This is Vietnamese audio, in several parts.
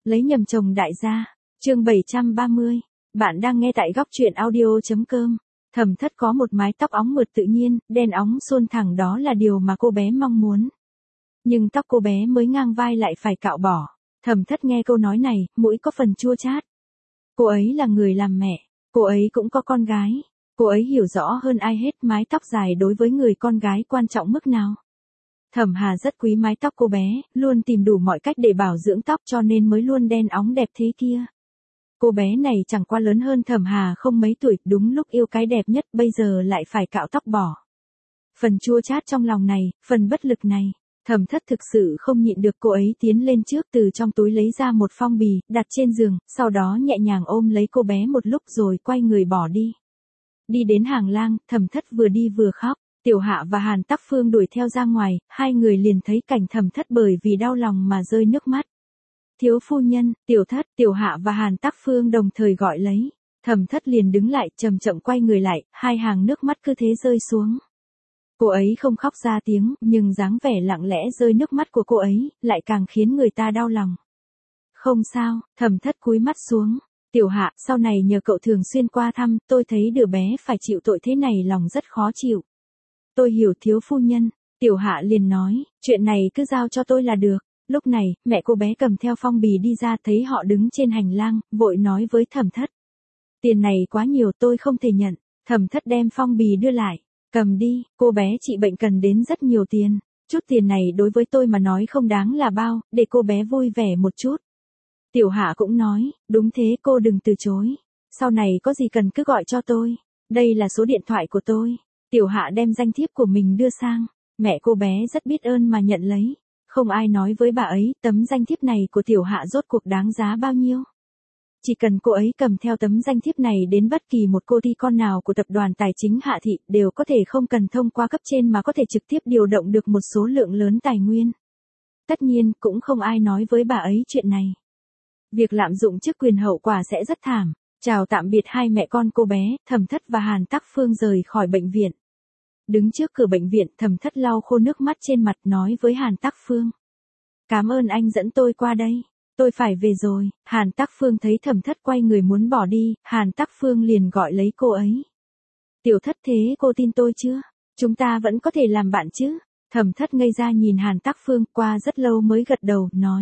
Lấy nhầm chồng đại gia. Chương 730. Bạn đang nghe tại góc truyện audio.com. Thẩm Thất có một mái tóc óng mượt tự nhiên, đen óng suôn thẳng, đó là điều mà cô bé mong muốn. Nhưng tóc cô bé mới ngang vai lại phải cạo bỏ. Thẩm Thất nghe câu nói này, mũi có phần chua chát. Cô ấy là người làm mẹ, cô ấy cũng có con gái. Cô ấy hiểu rõ hơn ai hết mái tóc dài đối với người con gái quan trọng mức nào. Thẩm Hà rất quý mái tóc cô bé, luôn tìm đủ mọi cách để bảo dưỡng tóc cho nên mới luôn đen óng đẹp thế kia. Cô bé này chẳng qua lớn hơn Thẩm Hà không mấy tuổi, đúng lúc yêu cái đẹp nhất bây giờ lại phải cạo tóc bỏ. Phần chua chát trong lòng này, phần bất lực này, Thẩm Thất thực sự không nhịn được. Cô ấy tiến lên trước, từ trong túi lấy ra một phong bì, đặt trên giường, sau đó nhẹ nhàng ôm lấy cô bé một lúc rồi quay người bỏ đi. Đi đến hàng lang, Thẩm Thất vừa đi vừa khóc. Tiểu Hạ và Hàn Tắc Phương đuổi theo ra ngoài, hai người liền thấy cảnh Thẩm Thất bởi vì đau lòng mà rơi nước mắt. Thiếu phu nhân, Tiểu Thất, Tiểu Hạ và Hàn Tắc Phương đồng thời gọi lấy. Thẩm Thất liền đứng lại, chậm chậm quay người lại, hai hàng nước mắt cứ thế rơi xuống. Cô ấy không khóc ra tiếng, nhưng dáng vẻ lặng lẽ rơi nước mắt của cô ấy, lại càng khiến người ta đau lòng. Không sao, Thẩm Thất cúi mắt xuống. Tiểu Hạ, sau này nhờ cậu thường xuyên qua thăm, tôi thấy đứa bé phải chịu tội thế này lòng rất khó chịu. Tôi hiểu thiếu phu nhân. Tiểu Hạ liền nói, chuyện này cứ giao cho tôi là được. Lúc này, mẹ cô bé cầm theo phong bì đi ra, thấy họ đứng trên hành lang, vội nói với Thẩm Thất. Tiền này quá nhiều, tôi không thể nhận. Thẩm Thất đem phong bì đưa lại. Cầm đi, cô bé trị bệnh cần đến rất nhiều tiền. Chút tiền này đối với tôi mà nói không đáng là bao, để cô bé vui vẻ một chút. Tiểu Hạ cũng nói, đúng thế, cô đừng từ chối. Sau này có gì cần cứ gọi cho tôi. Đây là số điện thoại của tôi. Tiểu Hạ đem danh thiếp của mình đưa sang. Mẹ cô bé rất biết ơn mà nhận lấy. Không ai nói với bà ấy tấm danh thiếp này của Tiểu Hạ rốt cuộc đáng giá bao nhiêu. Chỉ cần cô ấy cầm theo tấm danh thiếp này đến bất kỳ một cô ty con nào của tập đoàn tài chính Hạ Thị, đều có thể không cần thông qua cấp trên mà có thể trực tiếp điều động được một số lượng lớn tài nguyên. Tất nhiên, cũng không ai nói với bà ấy chuyện này. Việc lạm dụng chức quyền hậu quả sẽ rất thảm. Chào tạm biệt hai mẹ con cô bé, Thẩm Thất và Hàn Tắc Phương rời khỏi bệnh viện. Đứng trước cửa bệnh viện, Thẩm Thất lau khô nước mắt trên mặt, nói với Hàn Tắc Phương. Cảm ơn anh dẫn tôi qua đây. Tôi phải về rồi. Hàn Tắc Phương thấy Thẩm Thất quay người muốn bỏ đi, Hàn Tắc Phương liền gọi lấy cô ấy. Tiểu Thất, thế cô tin tôi chưa? Chúng ta vẫn có thể làm bạn chứ? Thẩm Thất ngây ra nhìn Hàn Tắc Phương, qua rất lâu mới gật đầu, nói.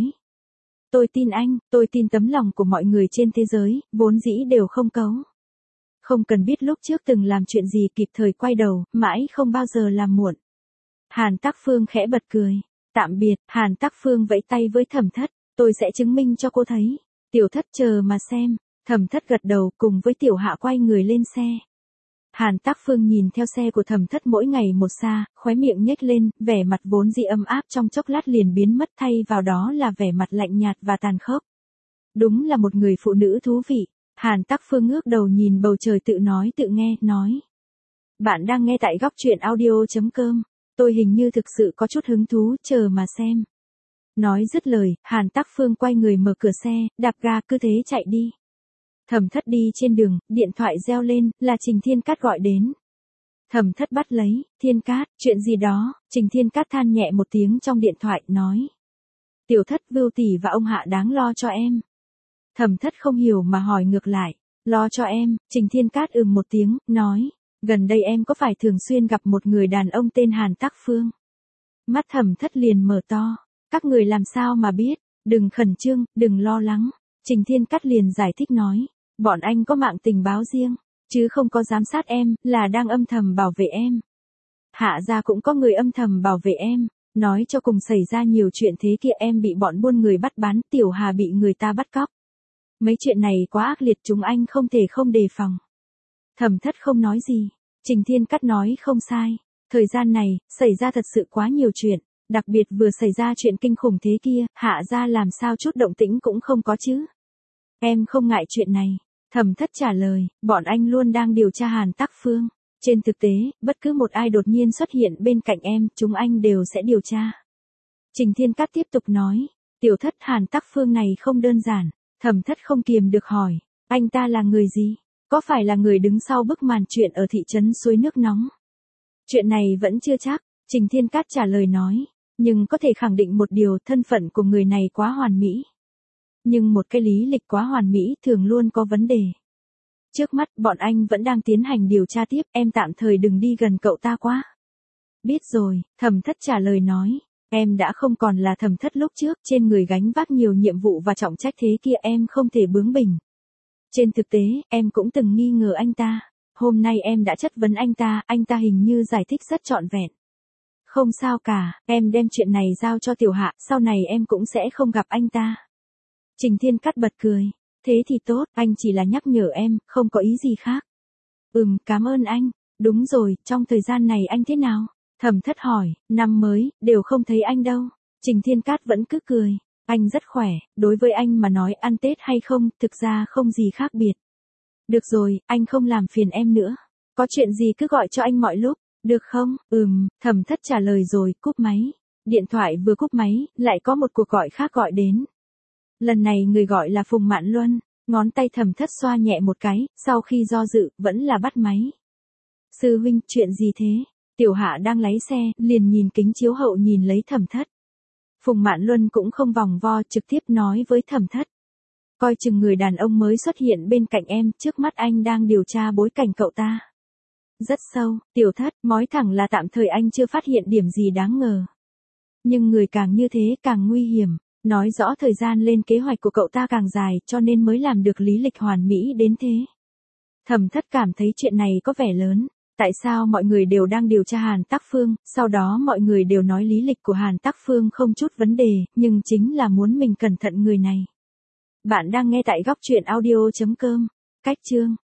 Tôi tin anh, tôi tin tấm lòng của mọi người trên thế giới, vốn dĩ đều không cấu. Không cần biết lúc trước từng làm chuyện gì, kịp thời quay đầu, mãi không bao giờ làm muộn. Hàn Tắc Phương khẽ bật cười. Tạm biệt. Hàn Tắc Phương vẫy tay với Thẩm Thất. Tôi sẽ chứng minh cho cô thấy. Tiểu Thất chờ mà xem. Thẩm Thất gật đầu, cùng với Tiểu Hạ quay người lên xe. Hàn Tắc Phương nhìn theo xe của Thẩm Thất mỗi ngày một xa, khóe miệng nhếch lên, vẻ mặt vốn dĩ ấm áp trong chốc lát liền biến mất, thay vào đó là vẻ mặt lạnh nhạt và tàn khốc. Đúng là một người phụ nữ thú vị. Hàn Tắc Phương ngước đầu nhìn bầu trời, tự nói tự nghe, nói. Bạn đang nghe tại góc truyện audio.com. Tôi hình như thực sự có chút hứng thú, chờ mà xem. Nói dứt lời, Hàn Tắc Phương quay người mở cửa xe, đạp ga, cứ thế chạy đi. Thẩm Thất đi trên đường, điện thoại reo lên, là Trình Thiên Cát gọi đến. Thẩm Thất bắt lấy, Thiên Cát, chuyện gì đó? Trình Thiên Cát than nhẹ một tiếng trong điện thoại, nói. Tiểu Thất, Vưu tỷ và ông Hạ đáng lo cho em. Thẩm Thất không hiểu mà hỏi ngược lại, lo cho em? Trình Thiên Cát một tiếng, nói. Gần đây em có phải thường xuyên gặp một người đàn ông tên Hàn Tắc Phương? Mắt Thẩm Thất liền mở to. Các người làm sao mà biết? Đừng khẩn trương, đừng lo lắng. Trình Thiên Cát liền giải thích nói. Bọn anh có mạng tình báo riêng, chứ không có giám sát em, là đang âm thầm bảo vệ em. Hạ gia cũng có người âm thầm bảo vệ em. Nói cho cùng xảy ra nhiều chuyện thế kia, em bị bọn buôn người bắt bán, Tiểu Hà bị người ta bắt cóc. Mấy chuyện này quá ác liệt, chúng anh không thể không đề phòng. Thẩm Thất không nói gì. Trình Thiên Cát nói không sai. Thời gian này, xảy ra thật sự quá nhiều chuyện. Đặc biệt vừa xảy ra chuyện kinh khủng thế kia, Hạ gia làm sao chút động tĩnh cũng không có chứ. Em không ngại chuyện này. Thẩm Thất trả lời, bọn anh luôn đang điều tra Hàn Tắc Phương. Trên thực tế, bất cứ một ai đột nhiên xuất hiện bên cạnh em, chúng anh đều sẽ điều tra. Trình Thiên Cát tiếp tục nói, Tiểu Thất, Hàn Tắc Phương này không đơn giản. Thẩm Thất không kiềm được hỏi, anh ta là người gì? Có phải là người đứng sau bức màn chuyện ở thị trấn suối nước nóng? Chuyện này vẫn chưa chắc, Trình Thiên Cát trả lời nói, nhưng có thể khẳng định một điều, thân phận của người này quá hoàn mỹ. Nhưng một cái lý lịch quá hoàn mỹ thường luôn có vấn đề. Trước mắt bọn anh vẫn đang tiến hành điều tra tiếp, em tạm thời đừng đi gần cậu ta quá. Biết rồi, Thẩm Thất trả lời nói. Em đã không còn là Thẩm Thất lúc trước, trên người gánh vác nhiều nhiệm vụ và trọng trách thế kia em không thể bướng bỉnh. Trên thực tế, em cũng từng nghi ngờ anh ta. Hôm nay em đã chất vấn anh ta hình như giải thích rất trọn vẹn. Không sao cả, em đem chuyện này giao cho Tiểu Hạ, sau này em cũng sẽ không gặp anh ta. Trình Thiên Cát bật cười. Thế thì tốt, anh chỉ là nhắc nhở em, không có ý gì khác. Cảm ơn anh. Đúng rồi, trong thời gian này anh thế nào? Thẩm Thất hỏi, năm mới, đều không thấy anh đâu. Trình Thiên Cát vẫn cứ cười. Anh rất khỏe, đối với anh mà nói ăn Tết hay không, thực ra không gì khác biệt. Được rồi, anh không làm phiền em nữa. Có chuyện gì cứ gọi cho anh mọi lúc, được không? Thẩm Thất trả lời rồi, cúp máy. Điện thoại vừa cúp máy, lại có một cuộc gọi khác gọi đến. Lần này người gọi là Phùng Mạn Luân, ngón tay Thẩm Thất xoa nhẹ một cái, sau khi do dự, vẫn là bắt máy. Sư huynh, chuyện gì thế? Tiểu Hạ đang lái xe, liền nhìn kính chiếu hậu nhìn lấy Thẩm Thất. Phùng Mạn Luân cũng không vòng vo, trực tiếp nói với Thẩm Thất. Coi chừng người đàn ông mới xuất hiện bên cạnh em, trước mắt anh đang điều tra bối cảnh cậu ta. Rất sâu, Tiểu Thất, nói thẳng là tạm thời anh chưa phát hiện điểm gì đáng ngờ. Nhưng người càng như thế càng nguy hiểm, nói rõ thời gian lên kế hoạch của cậu ta càng dài cho nên mới làm được lý lịch hoàn mỹ đến thế. Thẩm Thất cảm thấy chuyện này có vẻ lớn. Tại sao mọi người đều đang điều tra Hàn Tắc Phương, sau đó mọi người đều nói lý lịch của Hàn Tắc Phương không chút vấn đề, nhưng chính là muốn mình cẩn thận người này. Bạn đang nghe tại góc truyện audio.com. Cách chương